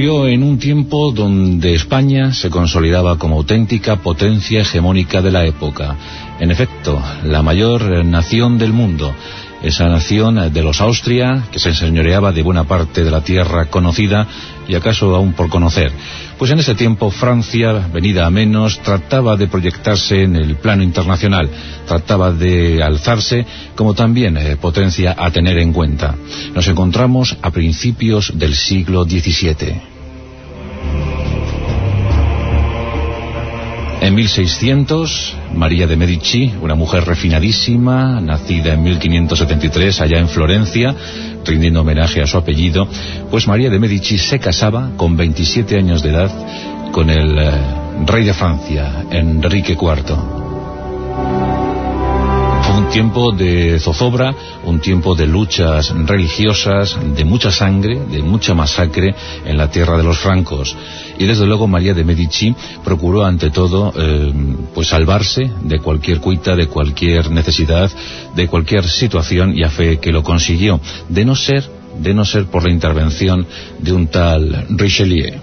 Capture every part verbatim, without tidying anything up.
ocurrió en un tiempo donde España se consolidaba como auténtica potencia hegemónica de la época. En efecto, la mayor nación del mundo, esa nación de los Austria, que se enseñoreaba de buena parte de la tierra conocida y acaso aún por conocer. Pues en ese tiempo Francia, venida a menos, trataba de proyectarse en el plano internacional, trataba de alzarse como también eh, potencia a tener en cuenta. Nos encontramos a principios del siglo diecisiete. En mil seiscientos, María de Medici, una mujer refinadísima, nacida en mil quinientos setenta y tres allá en Florencia, rindiendo homenaje a su apellido, pues María de Medici se casaba con veintisiete años de edad con el eh, rey de Francia, Enrique cuarto. Fue un tiempo de zozobra, un tiempo de luchas religiosas, de mucha sangre, de mucha masacre en la tierra de los francos. Y desde luego María de Medici procuró ante todo eh, pues salvarse de cualquier cuita, de cualquier necesidad, de cualquier situación, y a fe que lo consiguió, de no ser, de no ser por la intervención de un tal Richelieu.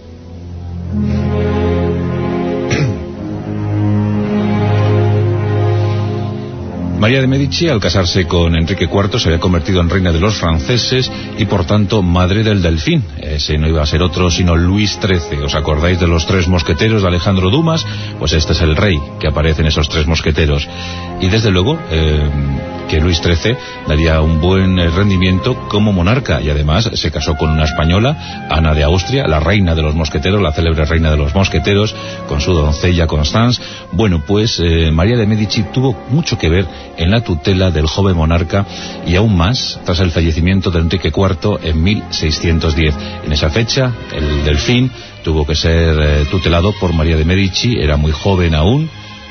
María de Medici, al casarse con Enrique cuarto, se había convertido en reina de los franceses y por tanto madre del Delfín. Ese no iba a ser otro sino Luis trece. ¿Os acordáis de los tres mosqueteros de Alejandro Dumas? Pues este es el rey que aparece en esos tres mosqueteros. Y desde luego eh, que Luis trece daría un buen rendimiento como monarca, y además se casó con una española, Ana de Austria, la reina de los mosqueteros, la célebre reina de los mosqueteros, con su doncella Constance. Bueno, pues eh, María de Medici tuvo mucho que ver en la tutela del joven monarca, y aún más tras el fallecimiento de Enrique cuarto en mil seiscientos diez. En esa fecha el Delfín tuvo que ser eh, tutelado por María de Medici, era muy joven aún,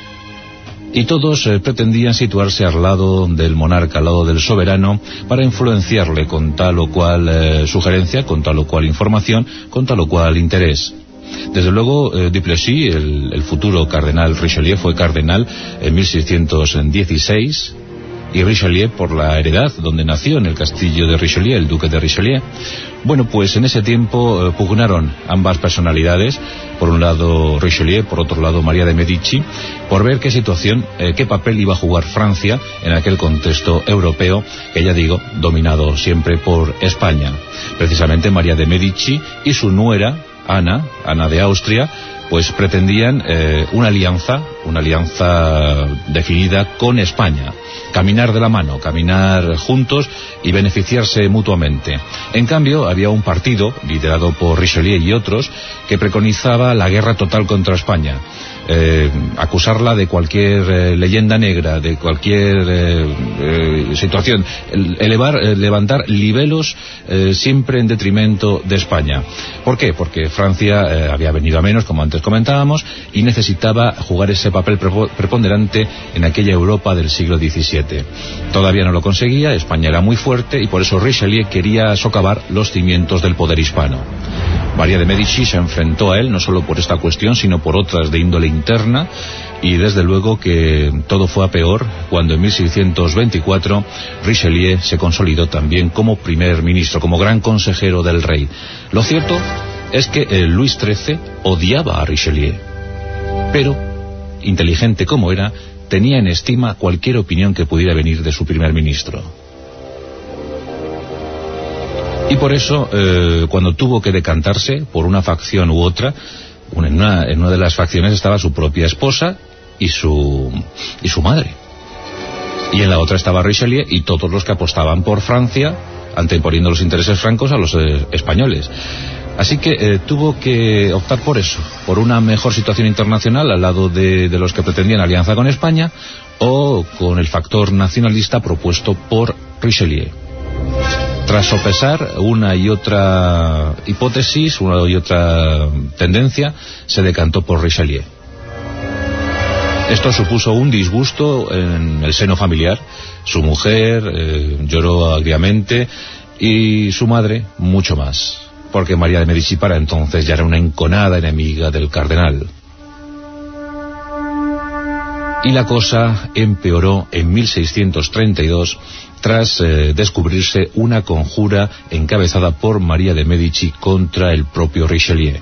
y todos eh, pretendían situarse al lado del monarca, al lado del soberano, para influenciarle con tal o cual eh, sugerencia, con tal o cual información, con tal o cual interés. Desde luego, eh, Duplessis, el, el futuro cardenal Richelieu, fue cardenal en mil seiscientos dieciséis, y Richelieu por la heredad, donde nació, en el castillo de Richelieu, el duque de Richelieu. Bueno, pues en ese tiempo eh, pugnaron ambas personalidades, por un lado Richelieu, por otro lado María de Medici, por ver qué situación, eh, qué papel iba a jugar Francia en aquel contexto europeo, que ya digo, dominado siempre por España. Precisamente María de Medici y su nuera, Ana, Ana de Austria, pues pretendían eh, una alianza, una alianza definida con España, caminar de la mano, caminar juntos y beneficiarse mutuamente. En cambio, había un partido, liderado por Richelieu y otros, que preconizaba la guerra total contra España. Eh, acusarla de cualquier eh, leyenda negra, de cualquier eh, eh, situación, elevar, eh, levantar libelos eh, siempre en detrimento de España. ¿Por qué? Porque Francia eh, había venido a menos, como antes comentábamos, y necesitaba jugar ese papel preponderante en aquella Europa del siglo diecisiete. Todavía no lo conseguía, España era muy fuerte, y por eso Richelieu quería socavar los cimientos del poder hispano. María de Medici se enfrentó a él no solo por esta cuestión, sino por otras de índole interna, y desde luego que todo fue a peor cuando en mil seiscientos veinticuatro Richelieu se consolidó también como primer ministro, como gran consejero del rey. Lo cierto es que eh, Luis trece odiaba a Richelieu, pero, inteligente como era, tenía en estima cualquier opinión que pudiera venir de su primer ministro. Y por eso, eh, cuando tuvo que decantarse por una facción u otra, una, en, una, en una de las facciones estaba su propia esposa y su, y su madre. Y en la otra estaba Richelieu y todos los que apostaban por Francia, anteponiendo los intereses francos a los eh, españoles. Así que eh, tuvo que optar por eso, por una mejor situación internacional al lado de, de los que pretendían alianza con España, o con el factor nacionalista propuesto por Richelieu. Tras sopesar una y otra hipótesis, una y otra tendencia, se decantó por Richelieu. Esto supuso un disgusto en el seno familiar. Su mujer eh, lloró agriamente, y su madre mucho más, porque María de Medici para entonces ya era una enconada enemiga del cardenal. Y la cosa empeoró en mil seiscientos treinta y dos tras eh, descubrirse una conjura encabezada por María de Medici contra el propio Richelieu.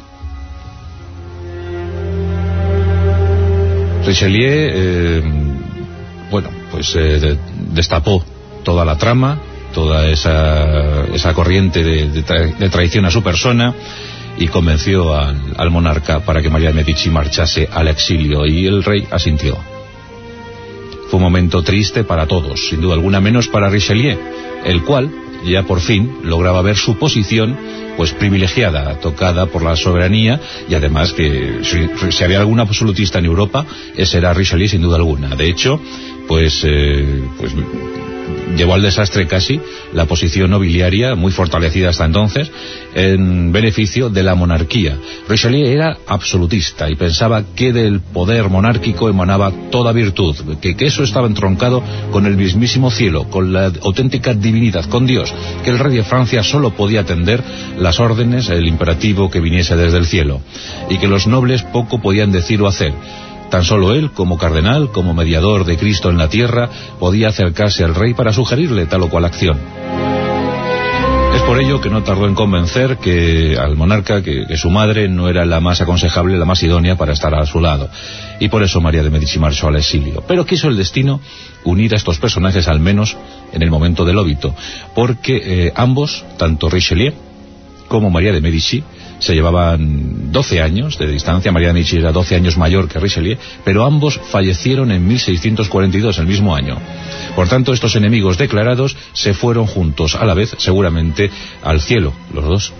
Richelieu, eh, bueno, pues eh, de, destapó toda la trama, toda esa, esa corriente de, de, tra de traición a su persona, y convenció al, al monarca para que María de Medici marchase al exilio, y el rey asintió. Fue un momento triste para todos, sin duda alguna, menos para Richelieu, el cual ya por fin lograba ver su posición pues privilegiada, tocada por la soberanía, y además que si, si había algún absolutista en Europa, ese era Richelieu sin duda alguna. De hecho, pues, eh, pues llevó al desastre casi la posición nobiliaria, muy fortalecida hasta entonces, en beneficio de la monarquía. Richelieu era absolutista y pensaba que del poder monárquico emanaba toda virtud, que, que eso estaba entroncado con el mismísimo cielo, con la auténtica divinidad, con Dios, que el rey de Francia solo podía atender las órdenes, el imperativo que viniese desde el cielo, y que los nobles poco podían decir o hacer. Tan solo él, como cardenal, como mediador de Cristo en la tierra, podía acercarse al rey para sugerirle tal o cual acción. Es por ello que no tardó en convencer que al monarca que, que su madre no era la más aconsejable, la más idónea para estar a su lado. Y por eso María de Medici marchó al exilio. Pero quiso el destino unir a estos personajes al menos en el momento del óbito, porque eh, ambos, tanto Richelieu como María de Medici, se llevaban doce años de distancia. María de Medici era doce años mayor que Richelieu, pero ambos fallecieron en mil seiscientos cuarenta y dos, el mismo año. Por tanto, estos enemigos declarados se fueron juntos a la vez, seguramente, al cielo, los dos.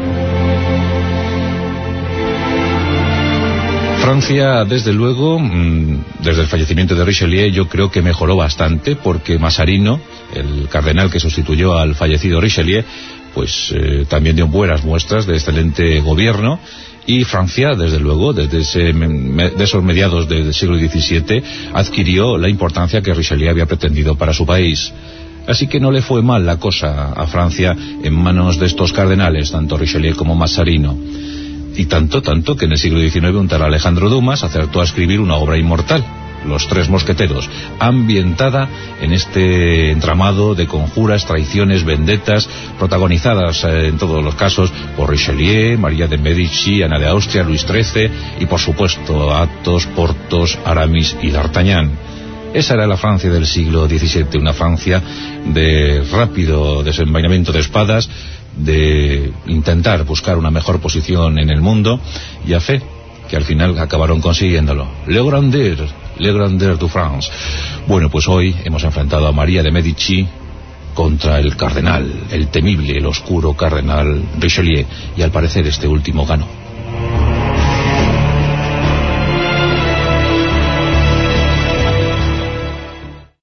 Francia, desde luego, desde el fallecimiento de Richelieu, yo creo que mejoró bastante, porque Mazarino, el cardenal que sustituyó al fallecido Richelieu, pues eh, también dio buenas muestras de excelente gobierno, y Francia, desde luego, desde ese, de esos mediados del siglo diecisiete, adquirió la importancia que Richelieu había pretendido para su país. Así que no le fue mal la cosa a Francia en manos de estos cardenales, tanto Richelieu como Mazarino. Y tanto, tanto que en el siglo diecinueve un tal Alejandro Dumas acertó a escribir una obra inmortal, Los Tres Mosqueteros, ambientada en este entramado de conjuras, traiciones, vendetas, protagonizadas eh, en todos los casos por Richelieu, María de Medici, Ana de Austria, Luis trece y por supuesto Athos, Porthos, Aramis y D'Artagnan. Esa era la Francia del siglo diecisiete, una Francia de rápido desenvainamiento de espadas, de intentar buscar una mejor posición en el mundo, y a fe que al final acabaron consiguiéndolo. Le grandeur, le grandeur de France. Bueno, pues hoy hemos enfrentado a María de Medici contra el cardenal, el temible, el oscuro cardenal Richelieu, y al parecer este último ganó.